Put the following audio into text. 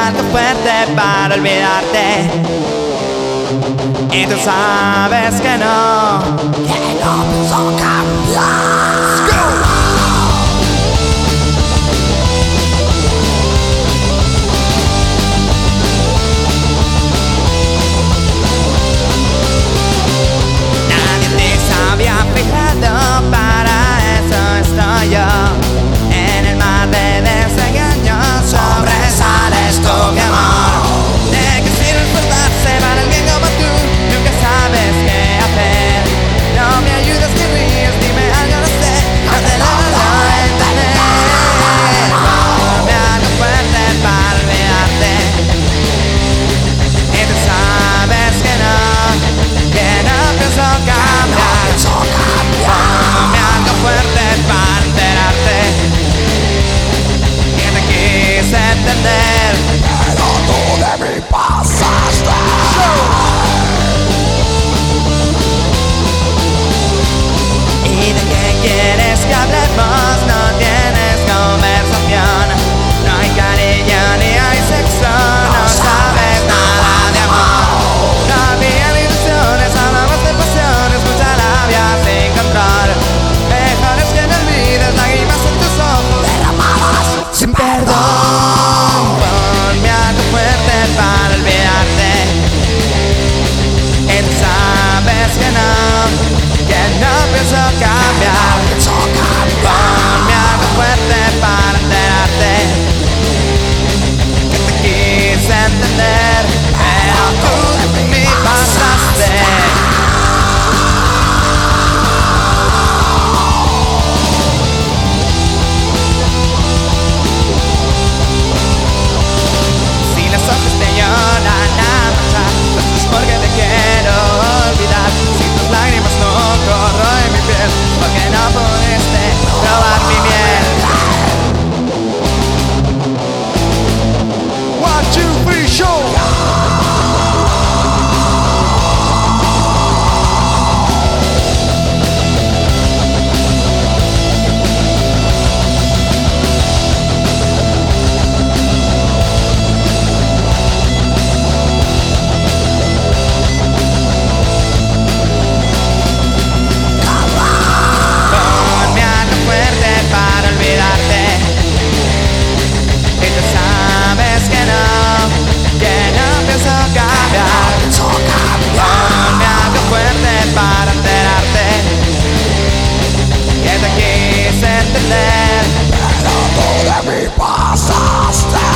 algo fuerte para olvidarte. Y tú sabes que no pienso cambiar. Nadie te había fijado, para eso estoy yo. En el mar de desengaños sobresales tú, mi amor. ¿De qué sirve esforzarse para alguien como tú? Nunca sabes qué hacer. No me ayudas ni ríes, dime algo, no sé. No te logro entender. Ponme algo fuerte para olvidarte. Y tú sabes que no pienso cambiar. Ponme algo fuerte para enterarte. Que te quise entender, pero tú de mí pasaste. ¿Y de qué quieres que hablemos? No tienes conversación. No hay cariño ni hay sexo. No sabes nada de amor. No había ilusiones, hablamos de pasiones, mucha labia sin control. Mejor es que me olvides, lágrimas en tus ojos derramadas sin perdón. Ponme algo fuerte para olvidarte. Y tú sabes que no pienso cambiar. Ponme algo fuerte para enterarte. Que te quise entender, pero tú de mí pasaste. Si los ojos te lloran a manchar, pues es porque te quiero olvidar. Si tus lágrimas no corroen mi piel, porque no pudiste probar mi miel. 1, 2, 3, show. Ponme algo fuerte para olvidarte. Y tú sabes que no pienso cambiar. Ponme algo fuerte para enterarte. Que te quise entender, pero tú de mí pasaste.